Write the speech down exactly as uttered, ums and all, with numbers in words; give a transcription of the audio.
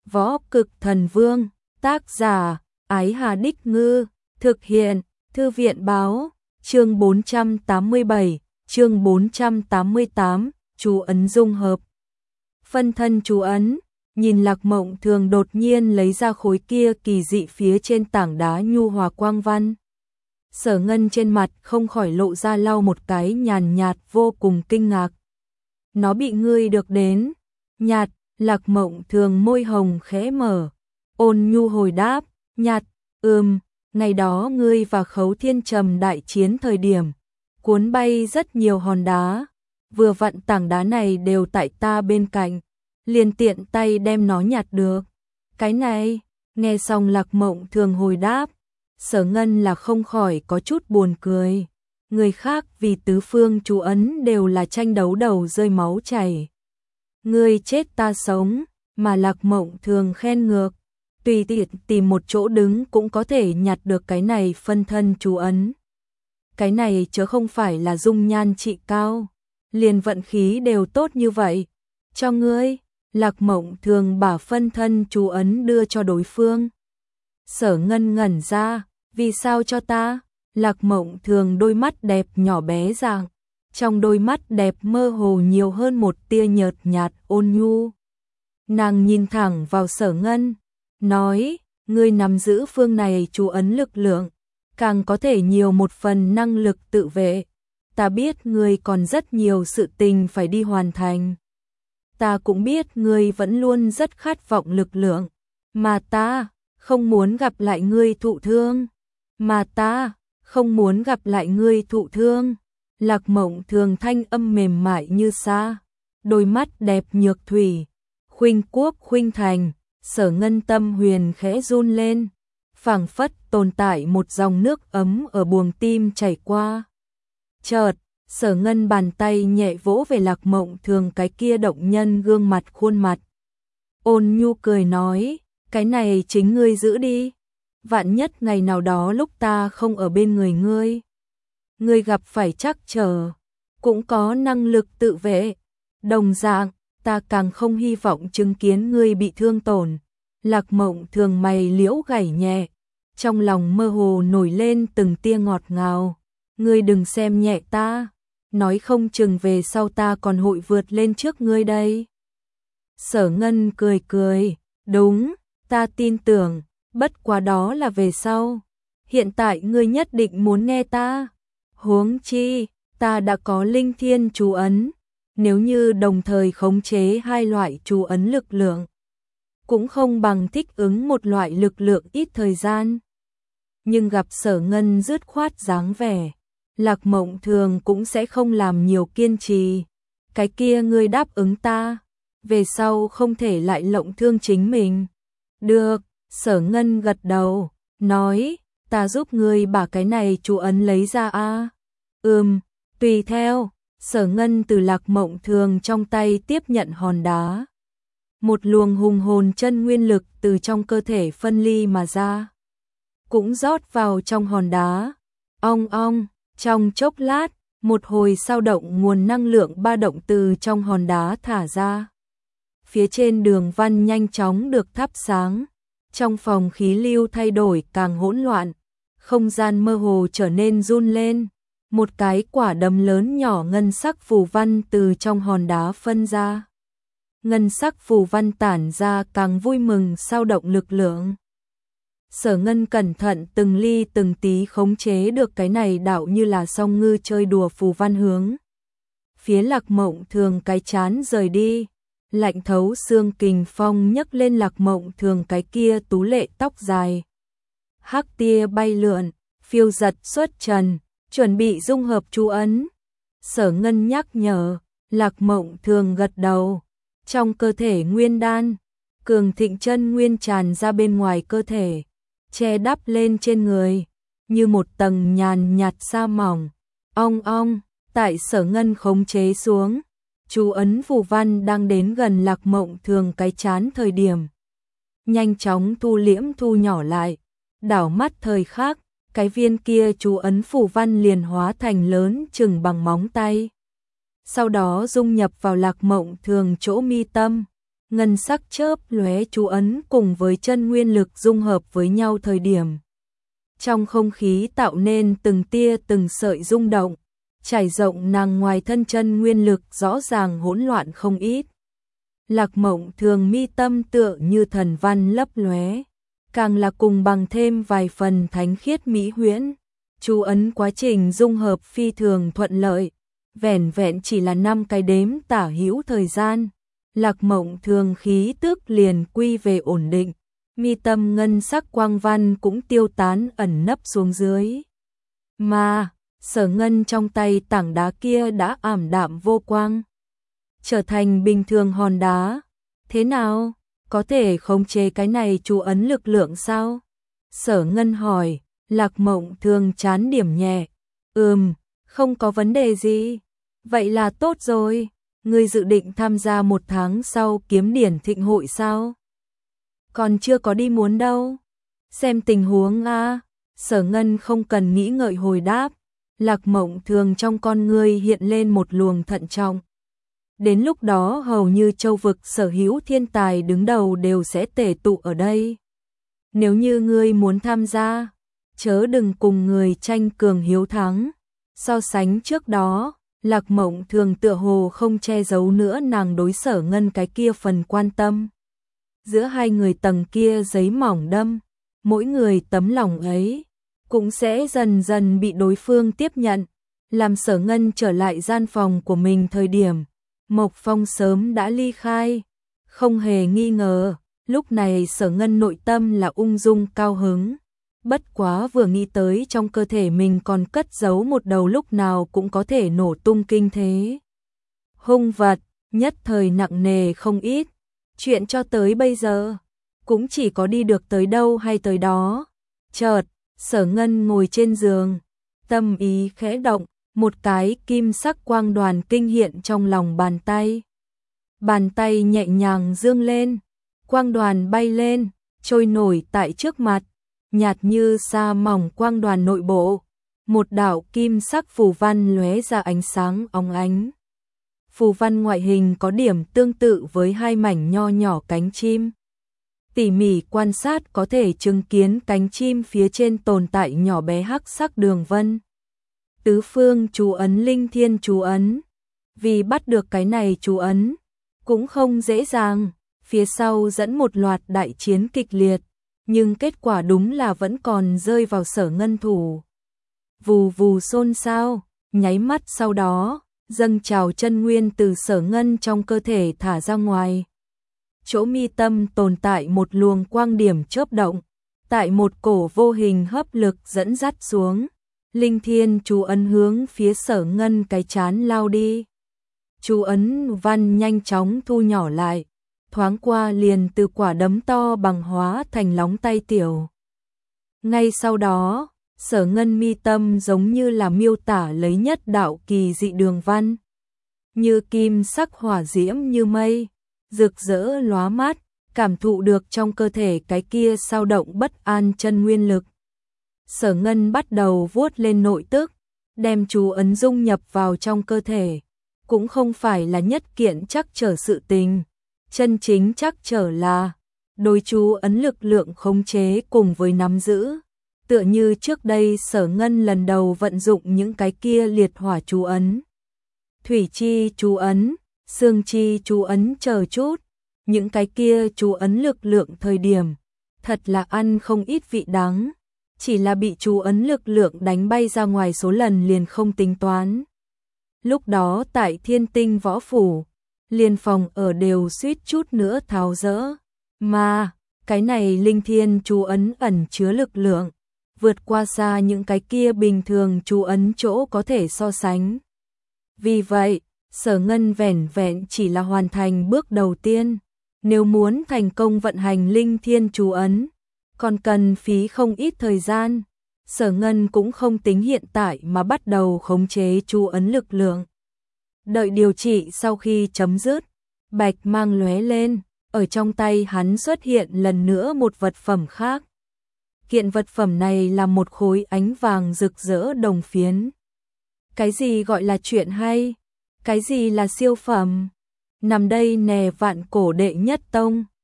Võ Cực Thần Vương, tác giả, Ái Hà Đích Ngư, thực hiện, Thư viện Báo, chương bốn trăm tám mươi bảy, chương bốn trăm tám mươi tám, chú ấn dung hợp. Phân thân chú ấn, nhìn Lạc Mộng Thường đột nhiên lấy ra khối kia kỳ dị phía trên tảng đá nhu hòa quang văn. Sở Ngân trên mặt không khỏi lộ ra lau một cái nhàn nhạt vô cùng kinh ngạc. Nó bị ngươi được đến, nhạt, Lạc Mộng Thường môi hồng khẽ mở, ôn nhu hồi đáp, nhạt, ừm, ngày đó ngươi và Khấu Thiên Trầm đại chiến thời điểm, cuốn bay rất nhiều hòn đá, vừa vặn tảng đá này đều tại ta bên cạnh, liền tiện tay đem nó nhặt được. Cái này, nghe xong Lạc Mộng Thường hồi đáp, Sở Ngân là không khỏi có chút buồn cười. Người khác vì tứ phương chú ấn đều là tranh đấu đầu rơi máu chảy. Ngươi chết ta sống, mà Lạc Mộng Thường khen ngược, tùy tiện tìm một chỗ đứng cũng có thể nhặt được cái này phân thân chú ấn. Cái này chớ không phải là dung nhan trị cao, liền vận khí đều tốt như vậy. Cho ngươi, Lạc Mộng Thường bả phân thân chú ấn đưa cho đối phương. Sở Ngân ngẩn ra, vì sao cho ta? Lạc Mộng Thường đôi mắt đẹp nhỏ bé dạng, trong đôi mắt đẹp mơ hồ nhiều hơn một tia nhợt nhạt ôn nhu. Nàng nhìn thẳng vào Sở Ngân, nói, ngươi nắm giữ phương này chú ấn lực lượng, càng có thể nhiều một phần năng lực tự vệ. Ta biết ngươi còn rất nhiều sự tình phải đi hoàn thành. Ta cũng biết ngươi vẫn luôn rất khát vọng lực lượng, mà ta không muốn gặp lại ngươi thụ thương, mà ta không muốn gặp lại ngươi thụ thương. Lạc Mộng Thường thanh âm mềm mại như sa, đôi mắt đẹp nhược thủy, khuynh quốc khuynh thành. Sở Ngân tâm huyền khẽ run lên, phảng phất tồn tại một dòng nước ấm ở buồng tim chảy qua. Chợt, Sở Ngân bàn tay nhẹ vỗ về Lạc Mộng Thường cái kia động nhân gương mặt khuôn mặt. Ôn nhu cười nói, cái này chính ngươi giữ đi. Vạn nhất ngày nào đó lúc ta không ở bên người ngươi, ngươi gặp phải trắc trở, cũng có năng lực tự vệ. Đồng dạng, ta càng không hy vọng chứng kiến ngươi bị thương tổn. Lạc Mộng Thường mày liễu gảy nhẹ, trong lòng mơ hồ nổi lên từng tia ngọt ngào. Ngươi đừng xem nhẹ ta, nói không chừng về sau ta còn hội vượt lên trước ngươi đây. Sở Ngân cười cười, đúng, ta tin tưởng, bất quá đó là về sau. Hiện tại ngươi nhất định muốn nghe ta. Huống chi, ta đã có linh thiên chú ấn, nếu như đồng thời khống chế hai loại chú ấn lực lượng, cũng không bằng thích ứng một loại lực lượng ít thời gian. Nhưng gặp Sở Ngân dứt khoát dáng vẻ, Lạc Mộng Thường cũng sẽ không làm nhiều kiên trì. Cái kia ngươi đáp ứng ta, về sau không thể lại lộng thương chính mình. Được, Sở Ngân gật đầu, nói, ta giúp ngươi bả cái này chú ấn lấy ra a. Ừm, tùy theo. Sở Ngân từ Lạc Mộng Thường trong tay tiếp nhận hòn đá. Một luồng hùng hồn chân nguyên lực từ trong cơ thể phân ly mà ra, cũng rót vào trong hòn đá. Ong ong, trong chốc lát, một hồi sao động nguồn năng lượng ba động từ trong hòn đá thả ra. Phía trên đường văn nhanh chóng được thắp sáng. Trong phòng khí lưu thay đổi càng hỗn loạn, không gian mơ hồ trở nên run lên. Một cái quả đấm lớn nhỏ ngân sắc phù văn từ trong hòn đá phân ra. Ngân sắc phù văn tản ra càng vui mừng sao động lực lượng. Sở Ngân cẩn thận từng ly từng tí khống chế được cái này đạo như là song ngư chơi đùa phù văn hướng phía Lạc Mộng Thường cái chán rời đi. Lạnh thấu xương kình phong nhấc lên Lạc Mộng Thường cái kia tú lệ tóc dài. Hắc tia bay lượn, phiêu giật xuất trần, chuẩn bị dung hợp chú ấn. Sở Ngân nhắc nhở, Lạc Mộng Thường gật đầu. Trong cơ thể nguyên đan, cường thịnh chân nguyên tràn ra bên ngoài cơ thể, che đắp lên trên người, như một tầng nhàn nhạt sa mỏng. Ong ong, tại Sở Ngân khống chế xuống, chú ấn phù văn đang đến gần Lạc Mộng Thường cái chán thời điểm, nhanh chóng thu liễm thu nhỏ lại. Đảo mắt thời khắc, cái viên kia chú ấn phù văn liền hóa thành lớn chừng bằng móng tay. Sau đó dung nhập vào Lạc Mộng Thường chỗ mi tâm. ngân sắc chớp lóe chú ấn cùng với chân nguyên lực dung hợp với nhau thời điểm. Trong không khí tạo nên từng tia từng sợi rung động, trải rộng nàng ngoài thân chân nguyên lực rõ ràng hỗn loạn không ít. Lạc Mộng Thường mi tâm tựa như thần văn lấp lóe, càng là cùng bằng thêm vài phần thánh khiết mỹ huyễn. Chú ấn quá trình dung hợp phi thường thuận lợi, vẻn vẹn chỉ là năm cái đếm tả hữu thời gian, Lạc Mộng Thường khí tức liền quy về ổn định, mi tâm ngân sắc quang văn cũng tiêu tán ẩn nấp xuống dưới. Mà, Sở Ngân trong tay tảng đá kia đã ảm đạm vô quang, trở thành bình thường hòn đá. Thế nào? Có thể khống chế cái này chú ấn lực lượng sao? Sở Ngân hỏi. Lạc Mộng Thường chán điểm nhẹ. Ừm, không có vấn đề gì. Vậy là tốt rồi. Ngươi dự định tham gia một tháng sau kiếm điển thịnh hội sao? Còn chưa có đi muốn đâu. Xem tình huống a. Sở Ngân không cần nghĩ ngợi hồi đáp. Lạc Mộng Thường trong con ngươi hiện lên một luồng thận trọng. Đến lúc đó hầu như châu vực sở hữu thiên tài đứng đầu đều sẽ tề tụ ở đây. Nếu như ngươi muốn tham gia, chớ đừng cùng người tranh cường hiếu thắng. So sánh trước đó, Lạc Mộng Thường tựa hồ không che giấu nữa nàng đối Sở Ngân cái kia phần quan tâm. Giữa hai người tầng kia giấy mỏng đâm, mỗi người tấm lòng ấy cũng sẽ dần dần bị đối phương tiếp nhận. Làm Sở Ngân trở lại gian phòng của mình thời điểm, Mộc Phong sớm đã ly khai. Không hề nghi ngờ, lúc này Sở Ngân nội tâm là ung dung cao hứng. Bất quá vừa nghĩ tới trong cơ thể mình còn cất giấu một đầu lúc nào cũng có thể nổ tung kinh thế hung vật, nhất thời nặng nề không ít. Chuyện cho tới bây giờ, cũng chỉ có đi được tới đâu hay tới đó. Chợt, Sở Ngân ngồi trên giường, tâm ý khẽ động, một cái kim sắc quang đoàn kinh hiện trong lòng bàn tay. Bàn tay nhẹ nhàng dương lên, quang đoàn bay lên, trôi nổi tại trước mặt. Nhạt như sa mỏng quang đoàn nội bộ, một đạo kim sắc phù văn lóe ra ánh sáng óng ánh. Phù văn ngoại hình có điểm tương tự với hai mảnh nho nhỏ cánh chim. Tỉ mỉ quan sát có thể chứng kiến cánh chim phía trên tồn tại nhỏ bé hắc sắc đường vân. Tứ phương chú ấn linh thiên chú ấn. Vì bắt được cái này chú ấn, cũng không dễ dàng, phía sau dẫn một loạt đại chiến kịch liệt. Nhưng kết quả đúng là vẫn còn rơi vào Sở Ngân thủ. Vù vù xôn xao, nháy mắt sau đó, dâng trào chân nguyên từ Sở Ngân trong cơ thể thả ra ngoài. Chỗ mi tâm tồn tại một luồng quang điểm chớp động, tại một cổ vô hình hấp lực dẫn dắt xuống. Linh thiên chú ấn hướng phía Sở Ngân cái chán lao đi. Chú ấn văn nhanh chóng thu nhỏ lại. Thoáng qua liền từ quả đấm to bằng hóa thành lóng tay tiểu. Ngay sau đó, Sở Ngân mi tâm giống như là miêu tả lấy nhất đạo kỳ dị đường văn. Như kim sắc hỏa diễm như mây, rực rỡ lóa mắt, cảm thụ được trong cơ thể cái kia sao động bất an chân nguyên lực. Sở Ngân bắt đầu vuốt lên nội tức, đem chú ấn dung nhập vào trong cơ thể. Cũng không phải là nhất kiện chắc trở sự tình. Chân chính chắc trở là đối chú ấn lực lượng khống chế cùng với nắm giữ. Tựa như trước đây Sở Ngân lần đầu vận dụng những cái kia liệt hỏa chú ấn, thủy chi chú ấn, xương chi chú ấn chờ chút. Những cái kia chú ấn lực lượng thời điểm, thật là ăn không ít vị đắng. Chỉ là bị chú ấn lực lượng đánh bay ra ngoài số lần liền không tính toán. Lúc đó tại Thiên Tinh Võ Phủ, liên phòng ở đều suýt chút nữa tháo dỡ. Mà, cái này linh thiên chú ấn ẩn chứa lực lượng, vượt qua xa những cái kia bình thường chú ấn chỗ có thể so sánh. Vì vậy, Sở Ngân vẻn vẹn chỉ là hoàn thành bước đầu tiên. Nếu muốn thành công vận hành linh thiên chú ấn, còn cần phí không ít thời gian. Sở Ngân cũng không tính hiện tại mà bắt đầu khống chế chú ấn lực lượng. Đợi điều trị sau khi chấm dứt, bạch mang lóe lên, ở trong tay hắn xuất hiện lần nữa một vật phẩm khác. Kiện vật phẩm này là một khối ánh vàng rực rỡ đồng phiến. Cái gì gọi là chuyện hay? Cái gì là siêu phẩm? nằm đây nè vạn cổ đệ nhất tông.